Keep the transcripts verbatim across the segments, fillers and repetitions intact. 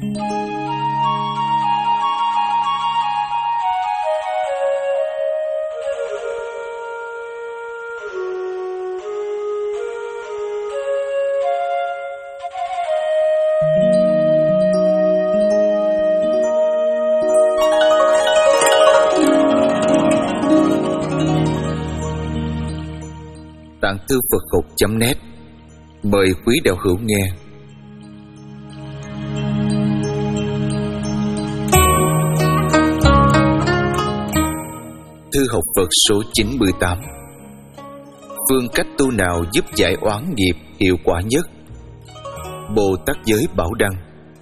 Tạng Thư Phật Học chấm net mời quý đạo hữu nghe. Thư học Phật số chín mươi tám. Phương cách tu nào giúp giải oán nghiệp hiệu quả nhất? Bồ Tát Giới Bảo Đăng.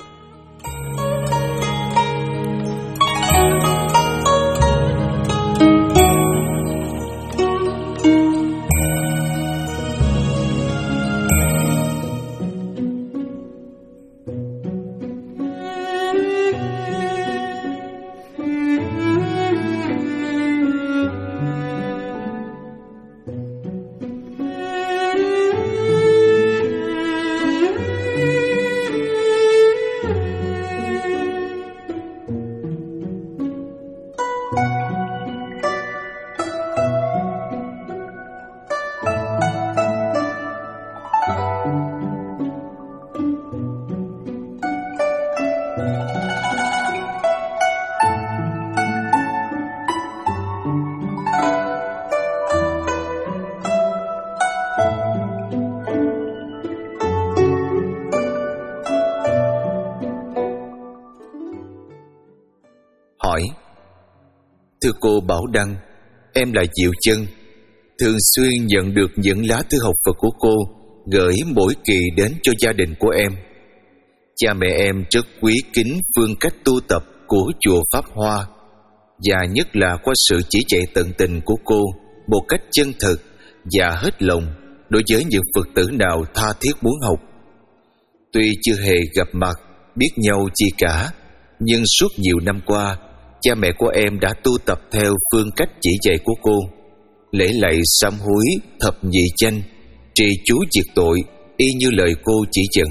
Hỏi: Thưa cô Bảo Đăng, em là Diệu Chân, thường xuyên nhận được những lá thư học Phật của cô gửi mỗi kỳ đến cho gia đình của em. Cha mẹ em rất quý kính phương cách tu tập của chùa Pháp Hoa, và nhất là qua sự chỉ dạy tận tình của cô một cách chân thực và hết lòng đối với những Phật tử nào tha thiết muốn học. Tuy chưa hề gặp mặt, biết nhau chi cả, nhưng suốt nhiều năm qua, cha mẹ của em đã tu tập theo phương cách chỉ dạy của cô: lễ lạy sám hối, thập nhị chánh, trì chú diệt tội, y như lời cô chỉ dẫn.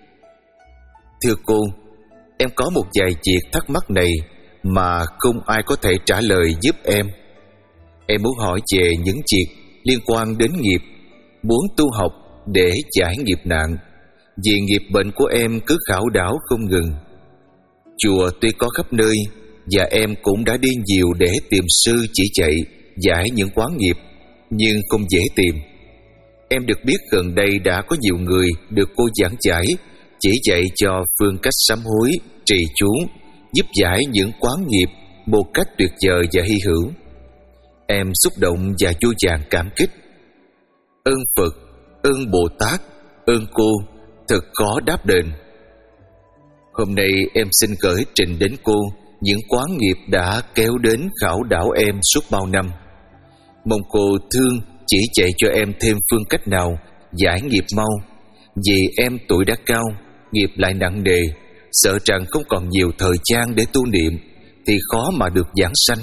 Thưa cô, em có một vài việc thắc mắc này mà không ai có thể trả lời giúp em. Em muốn hỏi về những việc liên quan đến nghiệp, muốn tu học để giải nghiệp nạn, vì nghiệp bệnh của em cứ khảo đảo không ngừng. Chùa tuy có khắp nơi, và em cũng đã đi nhiều để tìm sư chỉ dạy giải những quán nghiệp, nhưng không dễ tìm. Em được biết gần đây đã có nhiều người được cô giảng giải, chỉ dạy cho phương cách sám hối, trì chú, giúp giải những quán nghiệp một cách tuyệt vời và hy hữu. Em xúc động và vui vàng cảm kích. Ơn Phật, ơn Bồ Tát, ơn cô, thật khó đáp đền. Hôm nay em xin gửi trình đến cô những quán nghiệp đã kéo đến khảo đảo em suốt bao năm. Mong cô thương chỉ dạy cho em thêm phương cách nào giải nghiệp mau, vì em tuổi đã cao, nghiệp lại nặng nề, sợ rằng không còn nhiều thời gian để tu niệm thì khó mà được giảng sanh.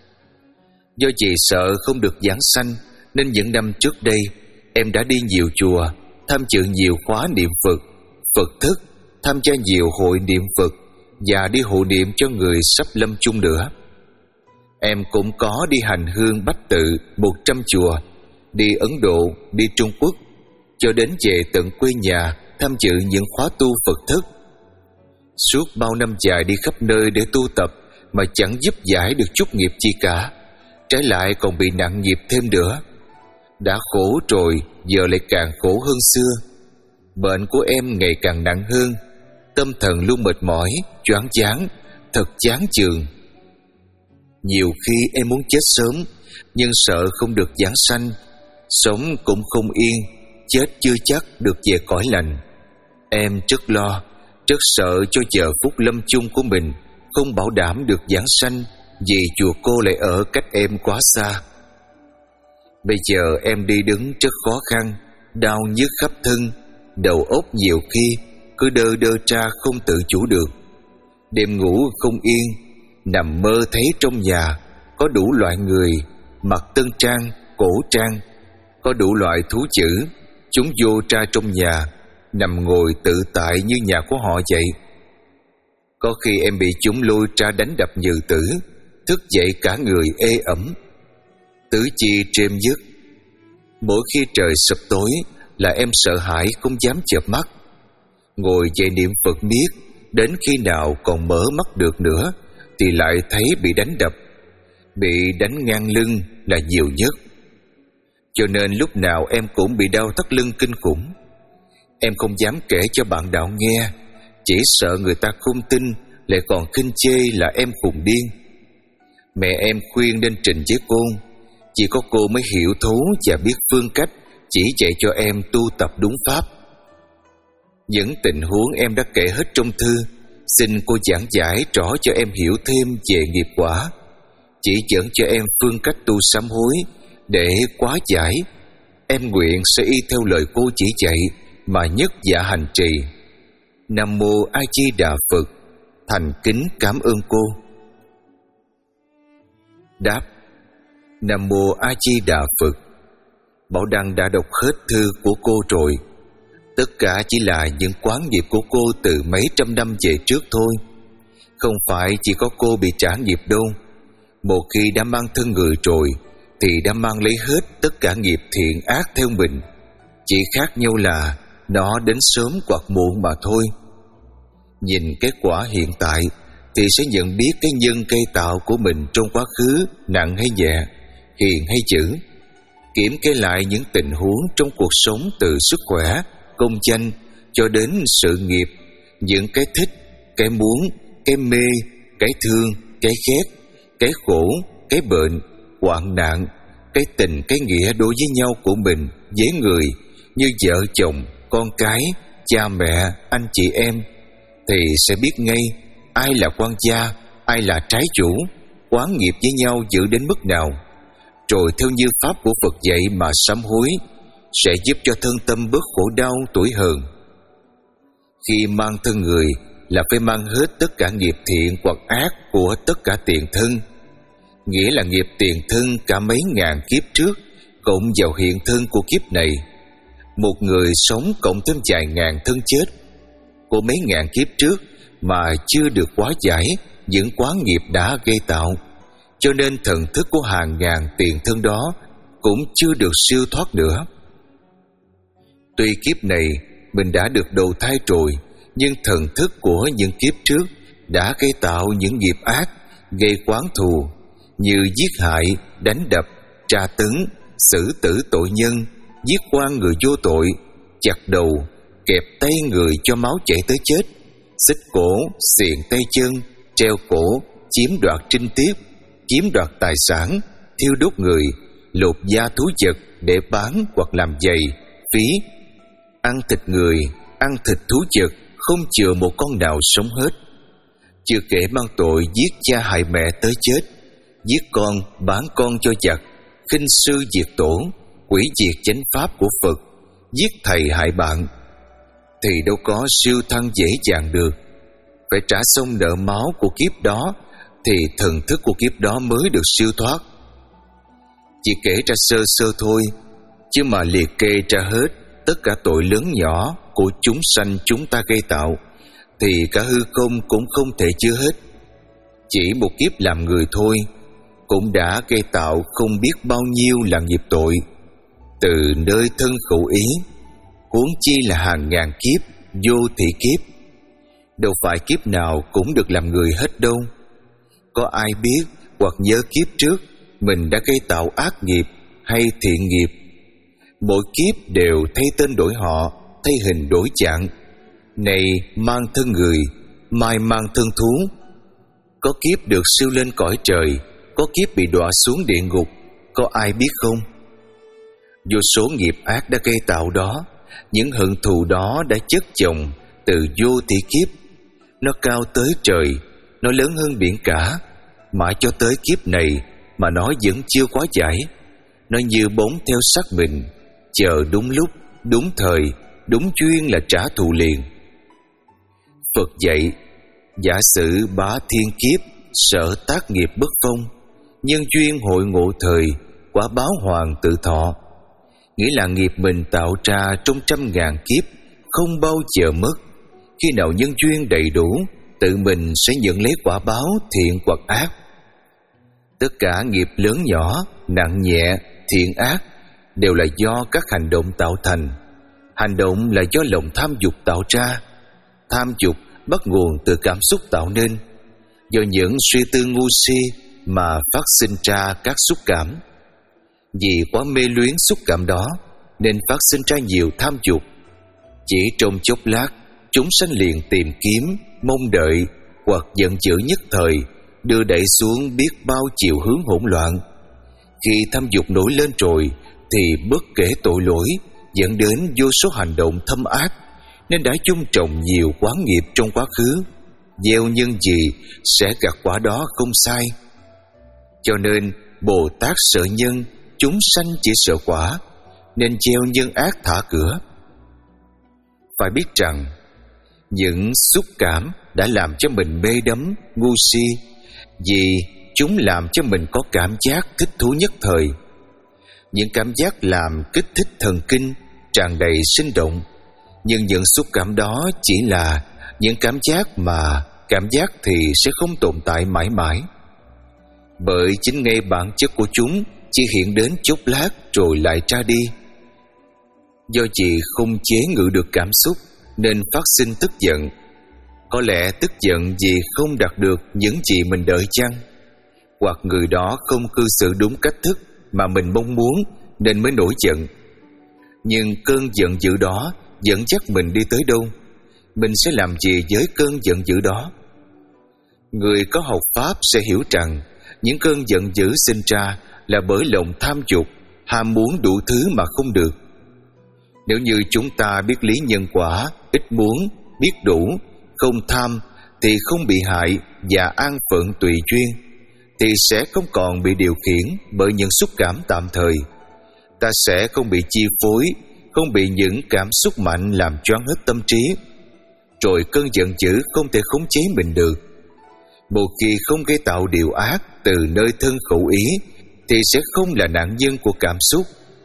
Do vì sợ không được giảng sanh nên những năm trước đây em đã đi nhiều chùa, tham dự nhiều khóa niệm Phật, Phật thức, tham gia nhiều hội niệm Phật và đi hộ niệm cho người sắp lâm chung nữa. Em cũng có đi hành hương bách tự một trăm chùa, đi Ấn Độ, đi Trung Quốc, cho đến về tận quê nhà tham dự những khóa tu Phật thức. Suốt bao năm dài đi khắp nơi để tu tập mà chẳng giúp giải được chút nghiệp chi cả, trái lại còn bị nặng nghiệp thêm nữa. Đã khổ rồi, giờ lại càng khổ hơn xưa. Bệnh của em ngày càng nặng hơn, tâm thần luôn mệt mỏi, choáng váng, thật chán chường. Nhiều khi em muốn chết sớm, nhưng sợ không được giảng sanh, sống cũng không yên, chết chưa chắc được về cõi lành. Em rất lo, rất sợ cho giờ phút lâm chung của mình không bảo đảm được giảng sanh, vì chùa cô lại ở cách em quá xa. Bây giờ em đi đứng rất khó khăn, đau nhức khắp thân, đầu óc nhiều khi cứ đơ đơ ra không tự chủ được. Đêm ngủ không yên, nằm mơ thấy trong nhà có đủ loại người, mặc tân trang, cổ trang, có đủ loại thú chữ, chúng vô ra trong nhà, nằm ngồi tự tại như nhà của họ vậy. Có khi em bị chúng lôi ra đánh đập như tử, thức dậy cả người ê ẩm, tứ chi trêm dứt. Mỗi khi trời sập tối là em sợ hãi không dám chợp mắt. Ngồi dậy niệm Phật miết, đến khi nào còn mở mắt được nữa thì lại thấy bị đánh đập. Bị đánh ngang lưng là nhiều nhất. Cho nên lúc nào em cũng bị đau thắt lưng kinh khủng. Em không dám kể cho bạn đạo nghe, chỉ sợ người ta không tin, lại còn khinh chê là em khùng điên. Mẹ em khuyên nên trình với cô, chỉ có cô mới hiểu thấu và biết phương cách chỉ dạy cho em tu tập đúng pháp. Những tình huống em đã kể hết trong thư, xin cô giảng giải rõ cho em hiểu thêm về nghiệp quả, chỉ dẫn cho em phương cách tu sám hối để hóa giải. Em nguyện sẽ y theo lời cô chỉ dạy mà nhất dạ hành trì. Nam mô A Di Đà Phật. Thành kính cảm ơn cô. Đáp: Nam mô A Di Đà Phật. Bảo Đăng đã đọc hết thư của cô rồi. Tất cả chỉ là những quán nghiệp của cô từ mấy trăm năm về trước thôi. Không phải chỉ có cô bị trả nghiệp đâu. Một khi đã mang thân người rồi thì đã mang lấy hết tất cả nghiệp thiện ác theo mình. Chỉ khác nhau là nó đến sớm hoặc muộn mà thôi. Nhìn kết quả hiện tại thì sẽ nhận biết cái nhân cây tạo của mình trong quá khứ nặng hay nhẹ, hiền hay dữ. Kiểm kê lại những tình huống trong cuộc sống từ sức khỏe, công danh cho đến sự nghiệp, những cái thích, cái muốn, cái mê, cái thương, cái ghét, cái khổ, cái bệnh, hoạn nạn, cái tình, cái nghĩa đối với nhau của mình với người như vợ chồng, con cái, cha mẹ, anh chị em, thì sẽ biết ngay ai là quan gia, ai là trái chủ, quán nghiệp với nhau giữ đến mức nào. Rồi theo như pháp của Phật dạy mà sám hối, sẽ giúp cho thân tâm bớt khổ đau tủi hờn. Khi mang thân người là phải mang hết tất cả nghiệp thiện hoặc ác của tất cả tiền thân, nghĩa là nghiệp tiền thân cả mấy ngàn kiếp trước cộng vào hiện thân của kiếp này. Một người sống cộng thêm vài ngàn thân chết của mấy ngàn kiếp trước mà chưa được hóa giải những quán nghiệp đã gây tạo, cho nên thần thức của hàng ngàn tiền thân đó cũng chưa được siêu thoát nữa. Tuy kiếp này mình đã được đầu thai rồi, nhưng thần thức của những kiếp trước đã gây tạo những nghiệp ác, gây quán thù như giết hại, đánh đập, tra tấn, xử tử tội nhân, giết oan người vô tội, chặt đầu, kẹp tay người cho máu chảy tới chết, xích cổ, xiềng tay chân, treo cổ, chiếm đoạt trinh tiết, chiếm đoạt tài sản, thiêu đốt người, lột da thú vật để bán hoặc làm giày, phí, ăn thịt người, ăn thịt thú vật, không chừa một con nào sống hết. Chưa kể mang tội giết cha hại mẹ tới chết, giết con, bán con cho giặc, khinh sư diệt tổ, hủy diệt chánh pháp của Phật, giết thầy hại bạn, thì đâu có siêu thăng dễ dàng được. Phải trả xong nợ máu của kiếp đó thì thần thức của kiếp đó mới được siêu thoát. Chỉ kể ra sơ sơ thôi, chứ mà liệt kê ra hết tất cả tội lớn nhỏ của chúng sanh chúng ta gây tạo thì cả hư không cũng không thể chứa hết. Chỉ một kiếp làm người thôi cũng đã gây tạo không biết bao nhiêu là nghiệp tội, từ nơi thân khẩu ý, huống chi là hàng ngàn kiếp, vô thị kiếp. Đâu phải kiếp nào cũng được làm người hết đâu. Có ai biết hoặc nhớ kiếp trước mình đã gây tạo ác nghiệp hay thiện nghiệp? Mỗi kiếp đều thay tên đổi họ, thay hình đổi dạng. Này mang thân người, mai mang thân thú. Có kiếp được siêu lên cõi trời, có kiếp bị đọa xuống địa ngục. Có ai biết không? Vô số nghiệp ác đã gây tạo đó, những hận thù đó đã chất chồng từ vô thị kiếp. Nó cao tới trời, nó lớn hơn biển cả, mãi cho tới kiếp này mà nó vẫn chưa quá giải. Nó như bóng theo sắc mình, chờ đúng lúc, đúng thời, đúng duyên là trả thù liền. Phật dạy, giả sử bá thiên kiếp, sở tác nghiệp bất phong, nhân duyên hội ngộ thời, quả báo hoàng tự thọ. Nghĩa là nghiệp mình tạo ra trong trăm ngàn kiếp không bao giờ mất. Khi nào nhân duyên đầy đủ tự mình sẽ nhận lấy quả báo thiện hoặc ác. Tất cả nghiệp lớn nhỏ, nặng nhẹ, thiện ác đều là do các hành động tạo thành. Hành động là do lòng tham dục tạo ra. Tham dục bắt nguồn từ cảm xúc tạo nên. Do những suy tư ngu si mà phát sinh ra các xúc cảm. Vì quá mê luyến xúc cảm đó nên phát sinh ra nhiều tham dục. Chỉ trong chốc lát, chúng sanh liền tìm kiếm, mong đợi hoặc giận dữ nhất thời, đưa đẩy xuống biết bao chiều hướng hỗn loạn. Khi tham dục nổi lên rồi thì bất kể tội lỗi dẫn đến vô số hành động thâm ác, nên đã chung trồng nhiều quán nghiệp trong quá khứ. Gieo nhân gì sẽ gặt quả đó không sai. Cho nên Bồ Tát sợ nhân, chúng sanh chỉ sợ quả, nên gieo nhân ác thả cửa. Phải biết rằng những xúc cảm đã làm cho mình mê đắm, ngu si, vì chúng làm cho mình có cảm giác thích thú nhất thời. Những cảm giác làm kích thích thần kinh, tràn đầy sinh động. Nhưng những xúc cảm đó chỉ là những cảm giác mà cảm giác thì sẽ không tồn tại mãi mãi. Bởi chính ngay bản chất của chúng chỉ hiện đến chốc lát rồi lại ra đi. Do chị không chế ngự được cảm xúc nên phát sinh tức giận. Có lẽ tức giận vì không đạt được những gì mình đợi chăng, hoặc người đó không cư xử đúng cách thức mà mình mong muốn nên mới nổi giận. Nhưng cơn giận dữ đó dẫn dắt mình đi tới đâu? Mình sẽ làm gì với cơn giận dữ đó? Người có học Pháp sẽ hiểu rằng những cơn giận dữ sinh ra là bởi lòng tham dục, ham muốn đủ thứ mà không được. Nếu như chúng ta biết lý nhân quả, ít muốn, biết đủ, không tham, thì không bị hại và an phận tùy duyên, thì sẽ không còn bị điều khiển bởi những xúc cảm tạm thời. Ta sẽ không bị chi phối, không bị những cảm xúc mạnh làm choáng hết tâm trí. Rồi cơn giận dữ không thể khống chế mình được. Một khi không gây tạo điều ác từ nơi thân khẩu ý, thì sẽ không là nạn nhân của cảm xúc.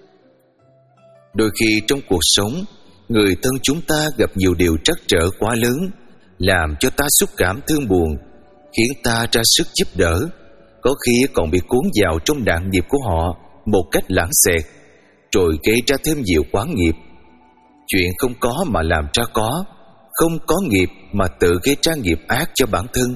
Đôi khi trong cuộc sống, người thân chúng ta gặp nhiều điều trắc trở quá lớn, làm cho ta xúc cảm thương buồn, khiến ta ra sức giúp đỡ, có khi còn bị cuốn vào trong nạn nghiệp của họ một cách lãng xẹt, rồi gây ra thêm nhiều quán nghiệp. Chuyện không có mà làm ra có, không có nghiệp mà tự gây ra nghiệp ác cho bản thân.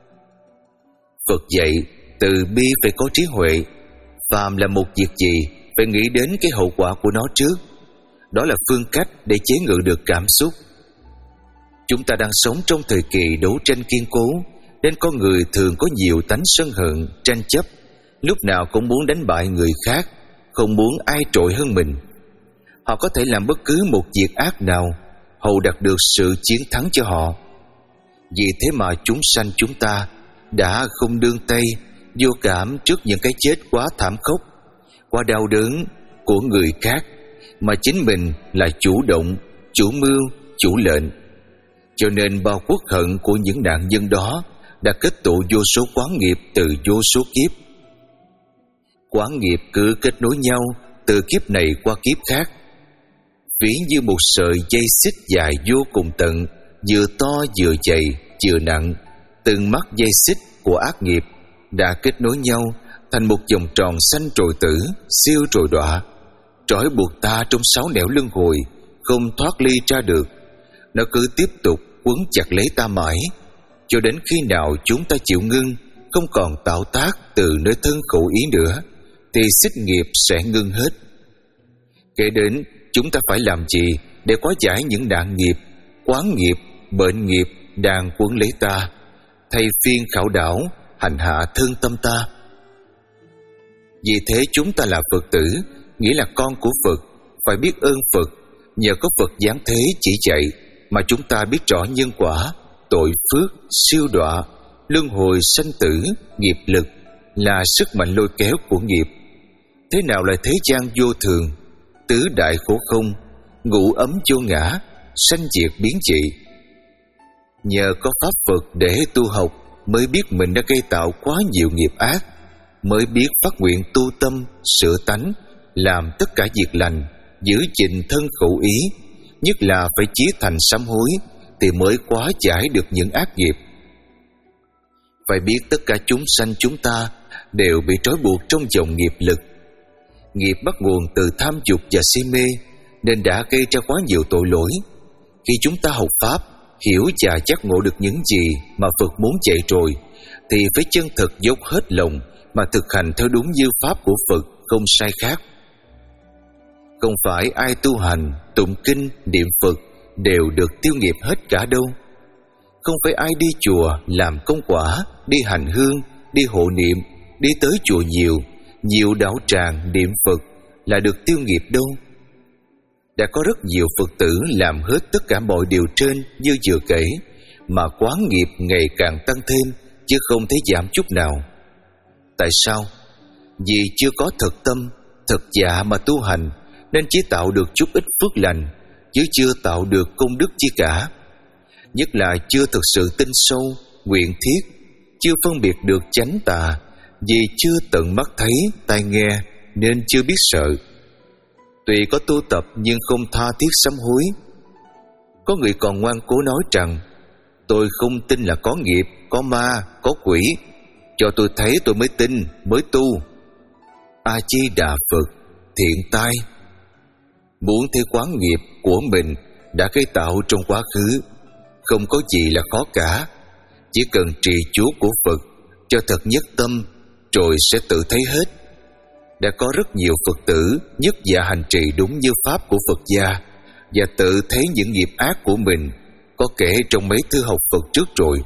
Phật dạy từ bi phải có trí huệ. Phàm là một việc gì phải nghĩ đến cái hậu quả của nó trước. Đó là phương cách để chế ngự được cảm xúc. Chúng ta đang sống trong thời kỳ đấu tranh kiên cố, nên con người thường có nhiều tánh sân hận, tranh chấp, lúc nào cũng muốn đánh bại người khác, không muốn ai trội hơn mình. Họ có thể làm bất cứ một việc ác nào hầu đạt được sự chiến thắng cho họ. Vì thế mà chúng sanh chúng ta đã không đương tay, vô cảm trước những cái chết quá thảm khốc, quá đau đớn của người khác, mà chính mình là chủ động, chủ mưu, chủ lệnh. Cho nên bao quốc hận của những nạn nhân đó đã kết tụ vô số quán nghiệp từ vô số kiếp. Quán nghiệp cứ kết nối nhau từ kiếp này qua kiếp khác, ví như một sợi dây xích dài vô cùng tận, vừa to vừa dày vừa nặng. Từng mắt dây xích của ác nghiệp đã kết nối nhau thành một vòng tròn sanh rồi tử, siêu rồi đọa, trói buộc ta trong sáu nẻo luân hồi, không thoát ly ra được. Nó cứ tiếp tục quấn chặt lấy ta mãi, cho đến khi nào chúng ta chịu ngưng, không còn tạo tác từ nơi thân khẩu ý nữa, thì xích nghiệp sẽ ngưng hết. Kể đến chúng ta phải làm gì để hóa giải những nạn nghiệp, quán nghiệp, bệnh nghiệp đang quấn lấy ta, thay phiên khảo đảo, hành hạ thương tâm ta? Vì thế chúng ta là Phật tử, nghĩa là con của Phật, phải biết ơn Phật. Nhờ có Phật giáng thế chỉ dạy mà chúng ta biết rõ nhân quả, tội phước, siêu đọa, luân hồi sanh tử, nghiệp lực là sức mạnh lôi kéo của nghiệp. Thế nào là thế gian vô thường, tứ đại khổ không, ngũ ấm vô ngã, sanh diệt biến dị. Nhờ có pháp Phật để tu học mới biết mình đã gây tạo quá nhiều nghiệp ác, mới biết phát nguyện tu tâm, sửa tánh, làm tất cả việc lành, giữ gìn thân khẩu ý, nhất là phải chí thành sám hối, thì mới hóa giải được những ác nghiệp, Phải biết tất cả chúng sanh chúng ta đều bị trói buộc trong dòng nghiệp lực. Nghiệp bắt nguồn từ tham dục và si mê, nên đã gây ra quá nhiều tội lỗi. Khi chúng ta học Pháp, hiểu và giác ngộ được những gì mà Phật muốn dạy rồi, thì phải chân thật dốc hết lòng mà thực hành theo đúng như Pháp của Phật, không sai khác. Không phải ai tu hành, tụng kinh, niệm Phật đều được tiêu nghiệp hết cả đâu. Không phải ai đi chùa làm công quả, đi hành hương, đi hộ niệm, đi tới chùa nhiều, nhiều đạo tràng niệm Phật là được tiêu nghiệp đâu. Đã có rất nhiều Phật tử làm hết tất cả mọi điều trên như vừa kể, mà quán nghiệp ngày càng tăng thêm, chứ không thấy giảm chút nào. Tại sao? Vì chưa có thật tâm, thật dạ mà tu hành, nên chỉ tạo được chút ít phước lành, chứ chưa tạo được công đức chi cả. Nhất là chưa thực sự tin sâu, nguyện thiết, chưa phân biệt được chánh tà, vì chưa tận mắt thấy, tai nghe, nên chưa biết sợ. Tuy có tu tập nhưng không tha thiết sám hối. Có người còn ngoan cố nói rằng: tôi không tin là có nghiệp, có ma, có quỷ, cho tôi thấy tôi mới tin, mới tu. A Di Đà Phật, thiện tai. Muốn thấy quán nghiệp của mình đã gây tạo trong quá khứ, không có gì là khó cả. Chỉ cần trì chú của Phật cho thật nhất tâm, rồi sẽ tự thấy hết. Đã có rất nhiều Phật tử nhất dạ hành trì đúng như Pháp của Phật gia, và tự thấy những nghiệp ác của mình, có kể trong mấy thư học Phật trước rồi.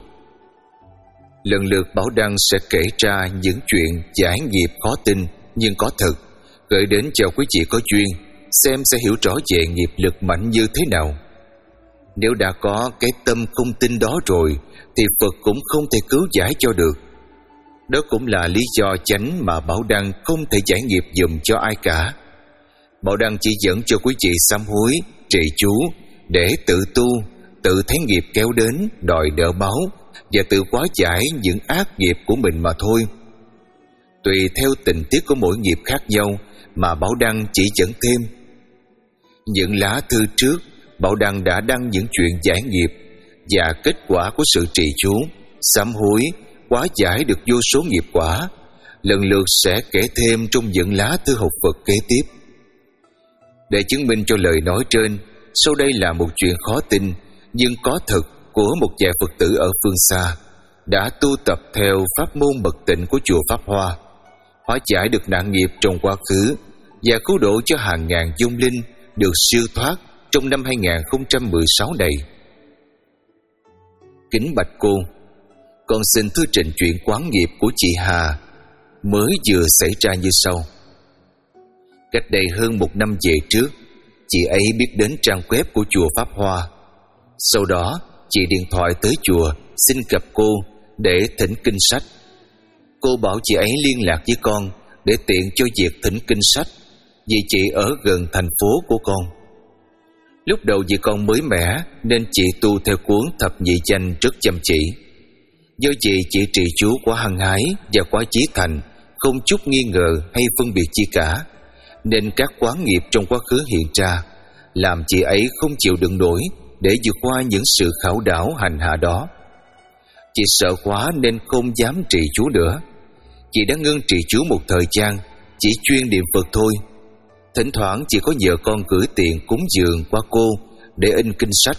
Lần lượt Bảo Đăng sẽ kể ra những chuyện giải nghiệp khó tin nhưng có thật, gửi đến cho quý vị có duyên, xem sẽ hiểu rõ về nghiệp lực mạnh như thế nào. Nếu đã có cái tâm không tin đó rồi, thì Phật cũng không thể cứu giải cho được. Đó cũng là lý do chánh mà Bảo Đăng không thể giải nghiệp dùm cho ai cả. Bảo Đăng chỉ dẫn cho quý vị sám hối, trì chú, để tự tu, tự thấy nghiệp kéo đến, đòi nợ báo, và tự hóa giải những ác nghiệp của mình mà thôi. Tùy theo tình tiết của mỗi nghiệp khác nhau mà Bảo Đăng chỉ dẫn thêm. Những lá thư trước, Bảo Đăng đã đăng những chuyện giải nghiệp và kết quả của sự trì chú, sám hối, hóa giải được vô số nghiệp quả, lần lượt sẽ kể thêm trong những lá thư học Phật kế tiếp. Để chứng minh cho lời nói trên, sau đây là một chuyện khó tin nhưng có thật của một vài Phật tử ở phương xa, đã tu tập theo pháp môn mật tịnh của chùa Pháp Hoa, hóa giải được nạn nghiệp trong quá khứ và cứu độ cho hàng ngàn vong linh được siêu thoát trong năm hai không một sáu này. Kính bạch cô, con xin thư trình chuyện quán nghiệp của chị Hà mới vừa xảy ra như sau. Cách đây hơn một năm về trước, chị ấy biết đến trang web của chùa Pháp Hoa. Sau đó, chị điện thoại tới chùa xin gặp cô để thỉnh kinh sách. Cô bảo chị ấy liên lạc với con để tiện cho việc thỉnh kinh sách, vì chị ở gần thành phố của con. Lúc đầu vì con mới mẻ nên chị tu theo cuốn Thập Nhị Chánh rất chăm chỉ. Do vậy chị trì chú quá hăng hái và quá chí thành, không chút nghi ngờ hay phân biệt chi cả, nên các quán nghiệp trong quá khứ hiện ra, làm chị ấy không chịu đựng nổi để vượt qua những sự khảo đảo hành hạ đó. Chị sợ quá nên không dám trì chú nữa. Chị đã ngưng trì chú một thời gian, chỉ chuyên niệm Phật thôi. Thỉnh thoảng chị có nhờ con gửi tiền cúng dường qua cô để in kinh sách.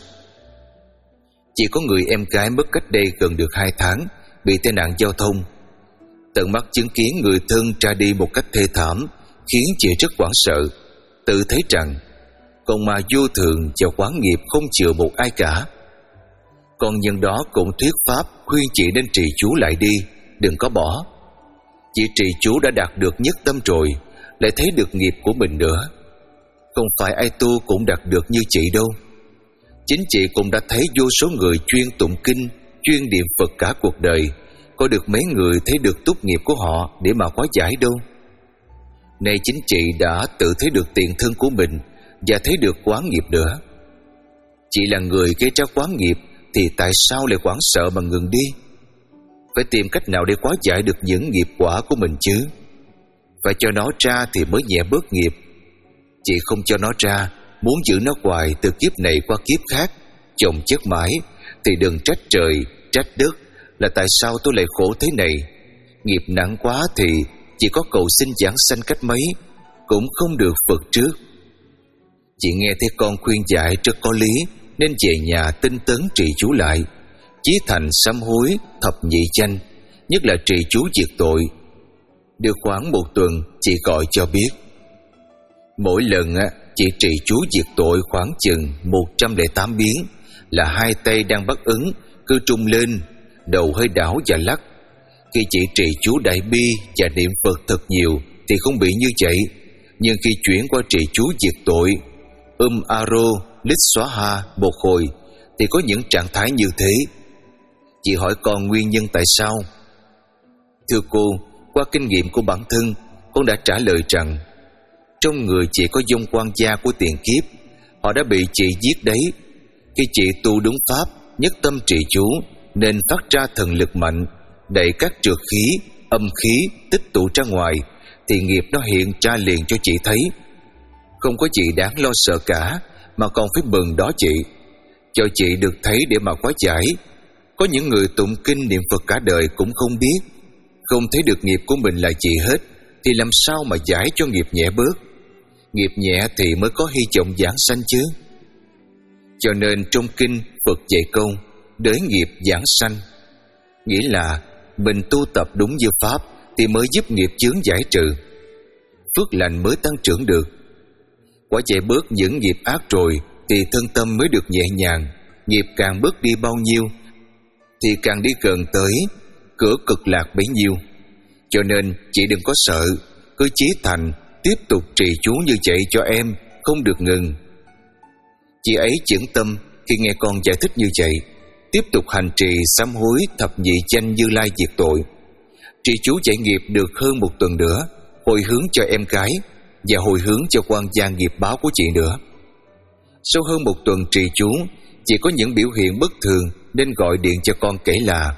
Chị có người em gái mất cách đây gần được hai tháng, bị tai nạn giao thông. Tận mắt chứng kiến người thân ra đi một cách thê thảm khiến chị rất hoảng sợ, tự thấy rằng con ma vô thường và quán nghiệp không chừa một ai cả. Con nhân đó cũng thuyết pháp khuyên chị nên trì chú lại đi, đừng có bỏ. Chị trì chú đã đạt được nhất tâm rồi, lại thấy được nghiệp của mình nữa. Không phải ai tu cũng đạt được như chị đâu. Chính chị cũng đã thấy vô số người chuyên tụng kinh, chuyên niệm Phật cả cuộc đời, có được mấy người thấy được túc nghiệp của họ để mà hóa giải đâu. Nay chính chị đã tự thấy được tiền thân của mình và thấy được quán nghiệp nữa. Chị là người gây ra quán nghiệp thì tại sao lại hoảng sợ mà ngừng đi? Phải tìm cách nào để hóa giải được những nghiệp quả của mình chứ. Phải cho nó ra thì mới nhẹ bớt nghiệp. Chị không cho nó ra, muốn giữ nó hoài từ kiếp này qua kiếp khác, chồng chất mãi, thì đừng trách trời, trách đất, là tại sao tôi lại khổ thế này. Nghiệp nặng quá thì chỉ có cầu xin giảng sanh cách mấy cũng không được vượt trước. Chị nghe thấy con khuyên dạy rất có lý, nên về nhà tinh tấn trì chú lại, chí thành sám hối thập nhị chánh, nhất là trì chú diệt tội. Được khoảng một tuần, chị gọi cho biết. Mỗi lần á, chị trì chú diệt tội khoảng chừng một trăm lẻ tám biến, là hai tay đang bắt ứng, cứ trung lên, đầu hơi đảo và lắc. Khi chị trì chú đại bi và niệm Phật thật nhiều thì không bị như vậy, nhưng khi chuyển qua trì chú diệt tội Um Aro Lít Xóa Ha một hồi thì có những trạng thái như thế. Chị hỏi con nguyên nhân tại sao? Thưa cô, qua kinh nghiệm của bản thân, con đã trả lời rằng trong người chị có vong quan gia của tiền kiếp, họ đã bị chị giết đấy. Khi chị tu đúng pháp, nhất tâm trì chú, nên phát ra thần lực mạnh, đẩy các trượt khí, âm khí tích tụ ra ngoài, thì nghiệp nó hiện ra liền cho chị thấy. Không có gì đáng lo sợ cả, mà còn phải mừng đó chị. Cho chị được thấy để mà hóa giải. Có những người tụng kinh niệm Phật cả đời cũng không biết, không thấy được nghiệp của mình là gì hết, thì làm sao mà giải cho nghiệp nhẹ bớt. Nghiệp nhẹ thì mới có hy vọng giảng sanh chứ. Cho nên trong kinh Phật dạy câu đới nghiệp giảng sanh, nghĩa là mình tu tập đúng như pháp thì mới giúp nghiệp chướng giải trừ, phước lành mới tăng trưởng được. Quả chạy bớt những nghiệp ác rồi thì thân tâm mới được nhẹ nhàng. Nghiệp càng bớt đi bao nhiêu thì càng đi gần tới cửa cực lạc bấy nhiêu. Cho nên chị đừng có sợ, cứ chí thành tiếp tục trì chú như vậy cho em, không được ngừng. Chị ấy chững tâm khi nghe con giải thích như vậy, tiếp tục hành trì sám hối thập nhị chánh Như Lai diệt tội. Trì chú giải nghiệp được hơn một tuần nữa, hồi hướng cho em gái và hồi hướng cho quan gia nghiệp báo của chị nữa. Sau hơn một tuần trì chú, chị có những biểu hiện bất thường nên gọi điện cho con kể là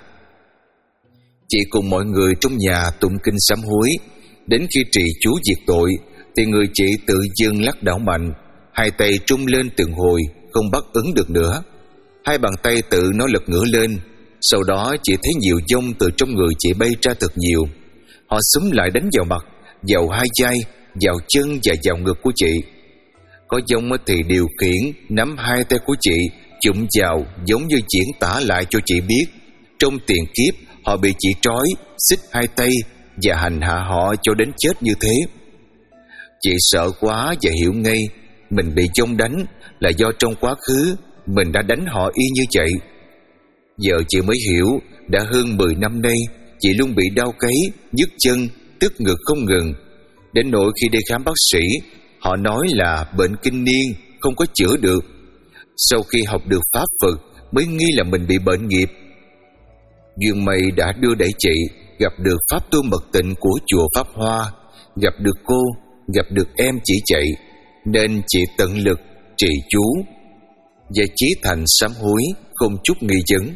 chị cùng mọi người trong nhà tụng kinh sám hối. Đến khi trì chú diệt tội thì người chị tự dưng lắc đảo mạnh, hai tay trung lên từng hồi, không bắt ứng được nữa. Hai bàn tay tự nó lật ngửa lên. Sau đó chị thấy nhiều vong từ trong người chị bay ra thật nhiều. Họ xúm lại đánh vào mặt, vào hai vai, vào chân và vào ngực của chị. Có vong thì điều khiển nắm hai tay của chị chụm vào, giống như diễn tả lại cho chị biết trong tiền kiếp họ bị chị trói, xích hai tay và hành hạ họ cho đến chết như thế. Chị sợ quá và hiểu ngay mình bị vong đánh là do trong quá khứ mình đã đánh họ y như vậy. Giờ chị mới hiểu, đã hơn mười năm nay chị luôn bị đau gáy, nhức chân, tức ngực không ngừng. Đến nỗi khi đi khám bác sĩ, họ nói là bệnh kinh niên, không có chữa được. Sau khi học được pháp Phật mới nghi là mình bị bệnh nghiệp. Duyên may đã đưa đẩy chị gặp được pháp tu mật tịnh của chùa Pháp Hoa, gặp được cô, gặp được em chỉ chạy, nên chị tận lực trì chú và chí thành sám hối, không chút nghi vấn.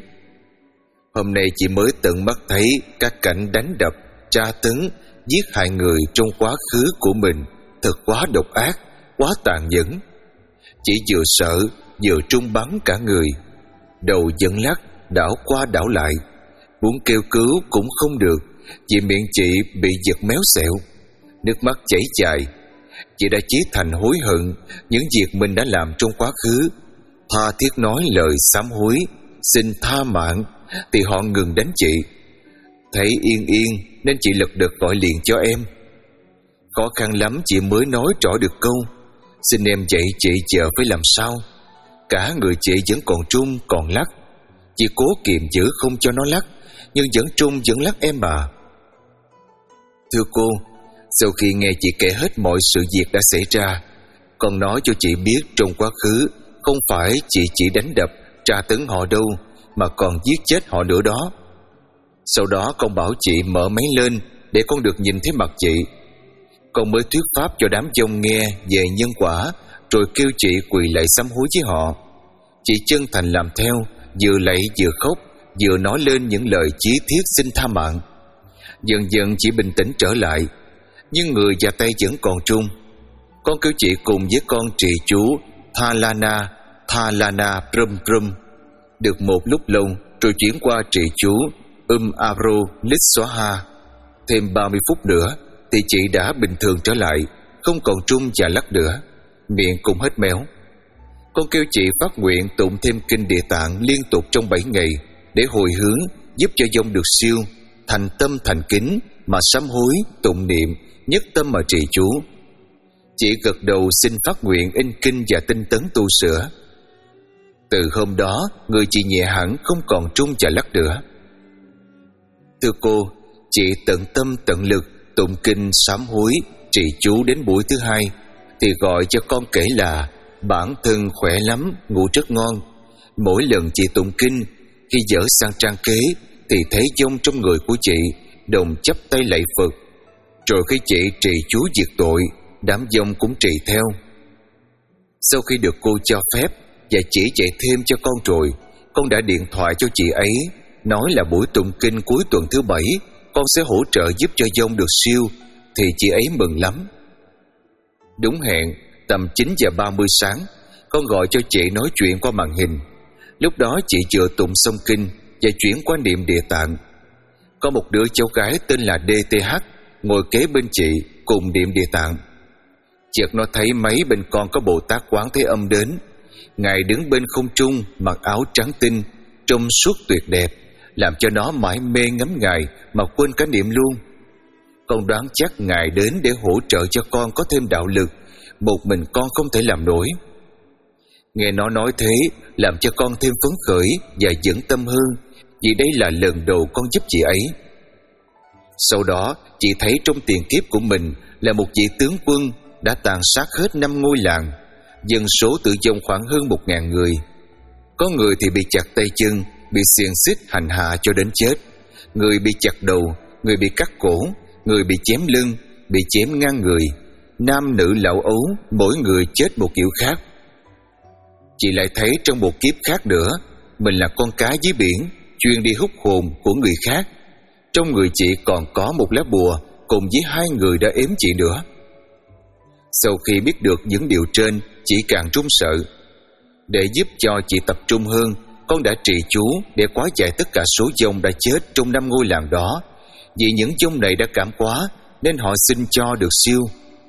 Hôm nay chị mới tận mắt thấy các cảnh đánh đập, tra tấn, giết hại người trong quá khứ của mình thật quá độc ác, quá tàn nhẫn. Chị vừa sợ vừa trung bắn cả người, đầu dẫn lắc, đảo qua đảo lại, muốn kêu cứu cũng không được vì miệng chị bị giật méo xẹo, nước mắt chảy dài. Chị đã chí thành hối hận những việc mình đã làm trong quá khứ, tha thiết nói lời sám hối, xin tha mạng, thì họ ngừng đánh chị. Thấy yên yên nên chị lật đật gọi liền cho em. Khó khăn lắm chị mới nói rõ được câu xin em dạy chị giờ phải làm sao. Cả người chị vẫn còn trung còn lắc. Chị cố kiềm giữ không cho nó lắc, nhưng vẫn trung vẫn lắc em mà. Thưa cô, sau khi nghe chị kể hết mọi sự việc đã xảy ra, con nói cho chị biết trong quá khứ không phải chị chỉ đánh đập, tra tấn họ đâu, mà còn giết chết họ nữa đó. Sau đó con bảo chị mở máy lên để con được nhìn thấy mặt chị. Con mới thuyết pháp cho đám vong nghe về nhân quả, rồi kêu chị quỳ lạy sám hối với họ. Chị chân thành làm theo, vừa lạy vừa khóc, vừa nói lên những lời chí thiết xin tha mạng. Dần dần chị bình tĩnh trở lại, nhưng người và tay vẫn còn trung. Con kêu chị cùng với con trì chú Tha Lana, Tha Lana Prum Prum được một lúc lâu, rồi chuyển qua trì chú Um Aro Lít xóa ha. Thêm ba mươi phút nữa thì chị đã bình thường trở lại, không còn trung và lắc nữa, miệng cũng hết méo. Con kêu chị phát nguyện tụng thêm kinh Địa Tạng liên tục trong bảy ngày để hồi hướng, giúp cho vong được siêu, thành tâm thành kính mà sám hối, tụng niệm, nhất tâm mà trì chú. Chị gật đầu xin phát nguyện in kinh và tinh tấn tu sửa. Từ hôm đó, người chị nhẹ hẳn, không còn trung và lắc nữa. Thưa cô, chị tận tâm tận lực tụng kinh sám hối, trì chú đến buổi thứ hai thì gọi cho con kể là bản thân khỏe lắm, ngủ rất ngon. Mỗi lần chị tụng kinh, khi dở sang trang kế thì thấy vong trong người của chị đồng chắp tay lạy Phật. Rồi khi chị trì chú diệt tội, đám vong cũng trì theo. Sau khi được cô cho phép và chỉ dạy thêm cho con rồi, con đã điện thoại cho chị ấy, nói là buổi tụng kinh cuối tuần thứ bảy con sẽ hỗ trợ giúp cho vong được siêu, thì chị ấy mừng lắm. Đúng hẹn, tầm chín giờ ba mươi sáng, con gọi cho chị nói chuyện qua màn hình. Lúc đó chị vừa tụng xong kinh và chuyển qua niệm Địa Tạng. Có một đứa cháu gái tên là đê tê hát ngồi kế bên chị cùng niệm Địa Tạng. Chợt nó thấy máy bên con có Bồ Tát Quán Thế Âm đến. Ngài đứng bên không trung, mặc áo trắng tinh, trông suốt tuyệt đẹp, làm cho nó mải mê ngắm Ngài mà quên cả niệm luôn. Con đoán chắc Ngài đến để hỗ trợ cho con có thêm đạo lực, một mình con không thể làm nổi. Nghe nó nói thế làm cho con thêm phấn khởi và vững tâm hơn, vì đây là lần đầu con giúp chị ấy. Sau đó chị thấy trong tiền kiếp của mình là một vị tướng quân đã tàn sát hết năm ngôi làng, dân số tử vong khoảng hơn một ngàn người. Có người thì bị chặt tay chân, bị xiềng xích hành hạ cho đến chết, người bị chặt đầu, người bị cắt cổ, người bị chém lưng, bị chém ngang người, nam nữ lão ấu, mỗi người chết một kiểu khác. Chị lại thấy trong một kiếp khác nữa, mình là con cá dưới biển, chuyên đi hút hồn của người khác. Trong người chị còn có một lá bùa cùng với hai người đã ếm chị nữa. Sau khi biết được những điều trên, chị càng run sợ. Để giúp cho chị tập trung hơn, con đã trì chú để hóa giải tất cả số vong đã chết trong năm ngôi làng đó. Vì những vong này đã cảm quá nên họ xin cho được siêu.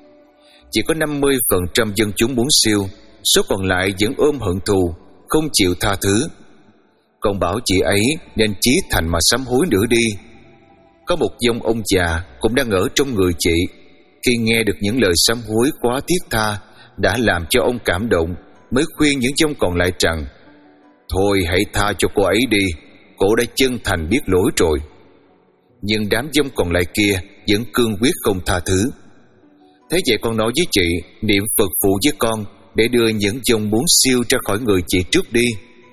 Chỉ có năm mươi phần trăm dân chúng muốn siêu, số còn lại vẫn ôm hận thù, không chịu tha thứ. Con bảo chị ấy nên chí thành mà sám hối nữa đi. Có một vong ông già cũng đang ở trong người chị. Khi nghe được những lời sám hối quá thiết tha đã làm cho ông cảm động, mới khuyên những vong còn lại rằng: thôi hãy tha cho cô ấy đi, cô đã chân thành biết lỗi rồi. Nhưng đám vong còn lại kia vẫn cương quyết không tha thứ. Thế vậy con nói với chị niệm Phật phụ với con để đưa những vong muốn siêu ra khỏi người chị trước đi.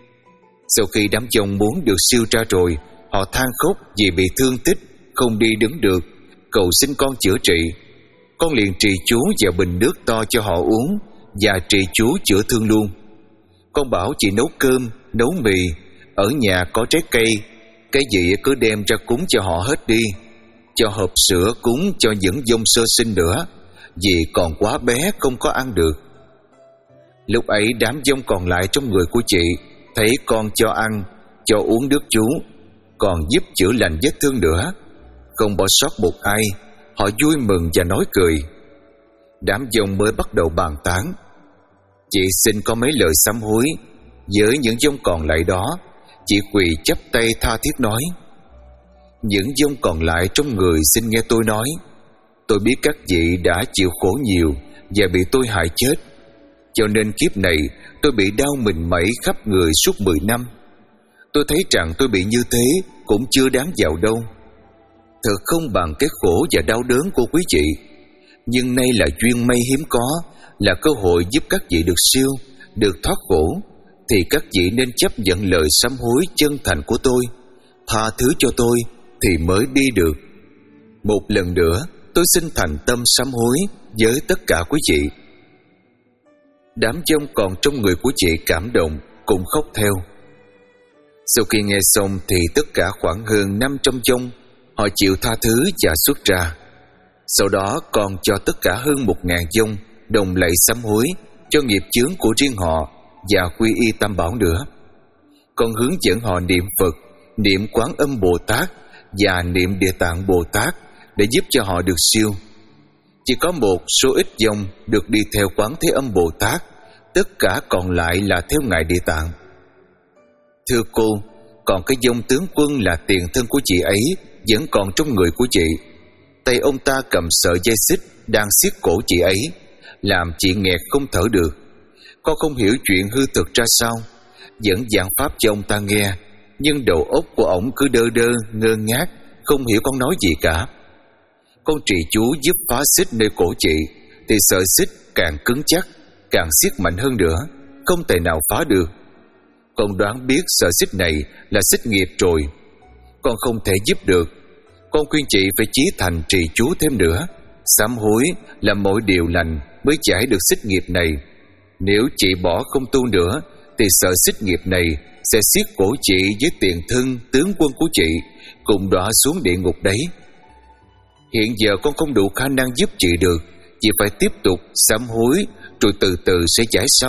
Sau khi đám vong muốn được siêu ra rồi, họ than khóc vì bị thương tích, không đi đứng được, cầu xin con chữa trị. Con liền trì chú vào bình nước to cho họ uống và trì chú chữa thương luôn. Con bảo chị nấu cơm, nấu mì, ở nhà có trái cây, cái gì cứ đem ra cúng cho họ hết đi. Cho hộp sữa cúng cho những vong sơ sinh nữa, vì còn quá bé không có ăn được. Lúc ấy đám vong còn lại trong người của chị thấy con cho ăn, cho uống nước chú, còn giúp chữa lành vết thương nữa, không bỏ sót một ai. Họ vui mừng và nói cười. Đám vong mới bắt đầu bàn tán. Chị xin có mấy lời sám hối. Với những vong còn lại đó, chị quỳ chắp tay tha thiết nói: những vong còn lại trong người xin nghe tôi nói. Tôi biết các vị đã chịu khổ nhiều và bị tôi hại chết, cho nên kiếp này tôi bị đau mình mẩy khắp người suốt mười năm. Tôi thấy rằng tôi bị như thế cũng chưa đáng vào đâu. Thật không bằng cái khổ và đau đớn của quý vị. Nhưng nay là duyên may hiếm có, là cơ hội giúp các vị được siêu, được thoát khổ, thì các vị nên chấp nhận lời sám hối chân thành của tôi, tha thứ cho tôi thì mới đi được. Một lần nữa tôi xin thành tâm sám hối với tất cả quý vị. Đám vong còn trong người của chị cảm động, cũng khóc theo. Sau khi nghe xong thì tất cả khoảng hơn năm trăm vong họ chịu tha thứ và xuất ra. Sau đó còn cho tất cả hơn một ngàn vong đồng lạy sám hối cho nghiệp chướng của riêng họ và quy y tam bảo nữa. Còn hướng dẫn họ niệm Phật niệm Quán Âm Bồ Tát và niệm Địa Tạng Bồ Tát để giúp cho họ được siêu. Chỉ có một số ít dòng được đi theo Quán Thế Âm Bồ Tát, tất cả còn lại là theo Ngài Địa Tạng. Thưa cô, còn cái dòng tướng quân là tiền thân của chị ấy vẫn còn trong người của chị. Tay ông ta cầm sợi dây xích đang siết cổ chị ấy, làm chị nghẹt không thở được. Con không hiểu chuyện hư thực ra sao, vẫn giảng pháp cho ông ta nghe, nhưng đầu óc của ổng cứ đơ đơ ngơ ngác, không hiểu con nói gì cả. Con trì chú giúp phá xích nơi cổ chị, thì sợi xích càng cứng chắc, càng siết mạnh hơn nữa, không thể nào phá được. Con đoán biết sợi xích này là xích nghiệp rồi, con không thể giúp được. Con khuyên chị phải chí thành trì chú thêm nữa, sám hối làm mọi điều lành mới giải được xích nghiệp này. Nếu chị bỏ không tu nữa, thì sợi xích nghiệp này sẽ siết cổ chị với tiền thân tướng quân của chị, cùng đọa xuống địa ngục đấy. Hiện giờ con không đủ khả năng giúp chị được, chị phải tiếp tục sám hối, rồi từ từ sẽ giải sau.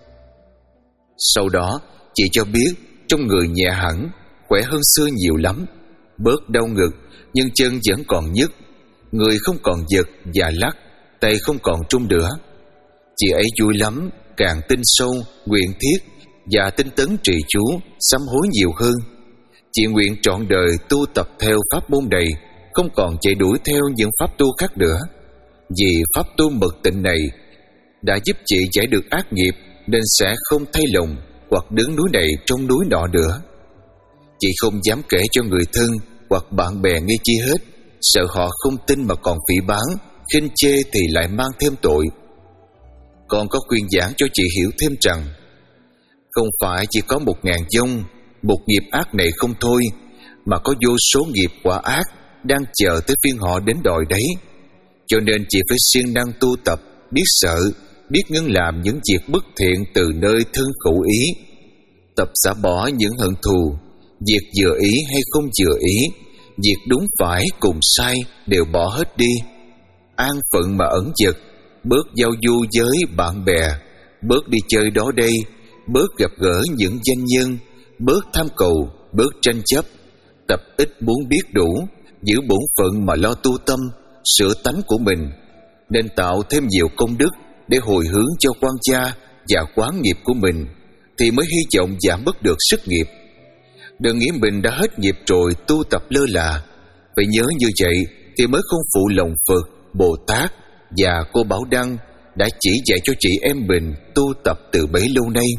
Sau đó chị cho biết trong người nhẹ hẳn, khỏe hơn xưa nhiều lắm, bớt đau ngực, nhưng chân vẫn còn nhức, người không còn giật và lắc, tay không còn trung nữa. Chị ấy vui lắm, càng tin sâu, nguyện thiết và tinh tấn trì chú, sám hối nhiều hơn. Chị nguyện trọn đời tu tập theo pháp môn này, không còn chạy đuổi theo những pháp tu khác nữa. Vì pháp tu mật tịnh này đã giúp chị giải được ác nghiệp, nên sẽ không thay lòng hoặc đứng núi này trong núi nọ nữa. Chị không dám kể cho người thân hoặc bạn bè nghe chi hết, sợ họ không tin mà còn phỉ báng, khinh chê thì lại mang thêm tội. Con có khuyên giảng cho chị hiểu thêm rằng, không phải chỉ có một ngàn dông, một nghiệp ác này không thôi, mà có vô số nghiệp quả ác đang chờ tới phiên họ đến đòi đấy. Cho nên chị phải siêng năng tu tập, biết sợ, biết ngưng làm những việc bất thiện từ nơi thân khẩu ý, tập xả bỏ những hận thù, việc vừa ý hay không vừa ý, việc đúng phải cùng sai đều bỏ hết đi. An phận mà ẩn dật, bớt giao du với bạn bè, bớt đi chơi đó đây, bớt gặp gỡ những danh nhân, bớt tham cầu, bớt tranh chấp, tập ít muốn biết đủ, giữ bổn phận mà lo tu tâm, sửa tánh của mình, nên tạo thêm nhiều công đức để hồi hướng cho quan gia và quán nghiệp của mình, thì mới hy vọng giảm bớt được sức nghiệp. Đừng nghĩ mình đã hết nghiệp rồi tu tập lơ là. Phải nhớ như vậy thì mới không phụ lòng Phật, Bồ Tát và cô Bảo Đăng đã chỉ dạy cho chị em mình tu tập từ bấy lâu nay.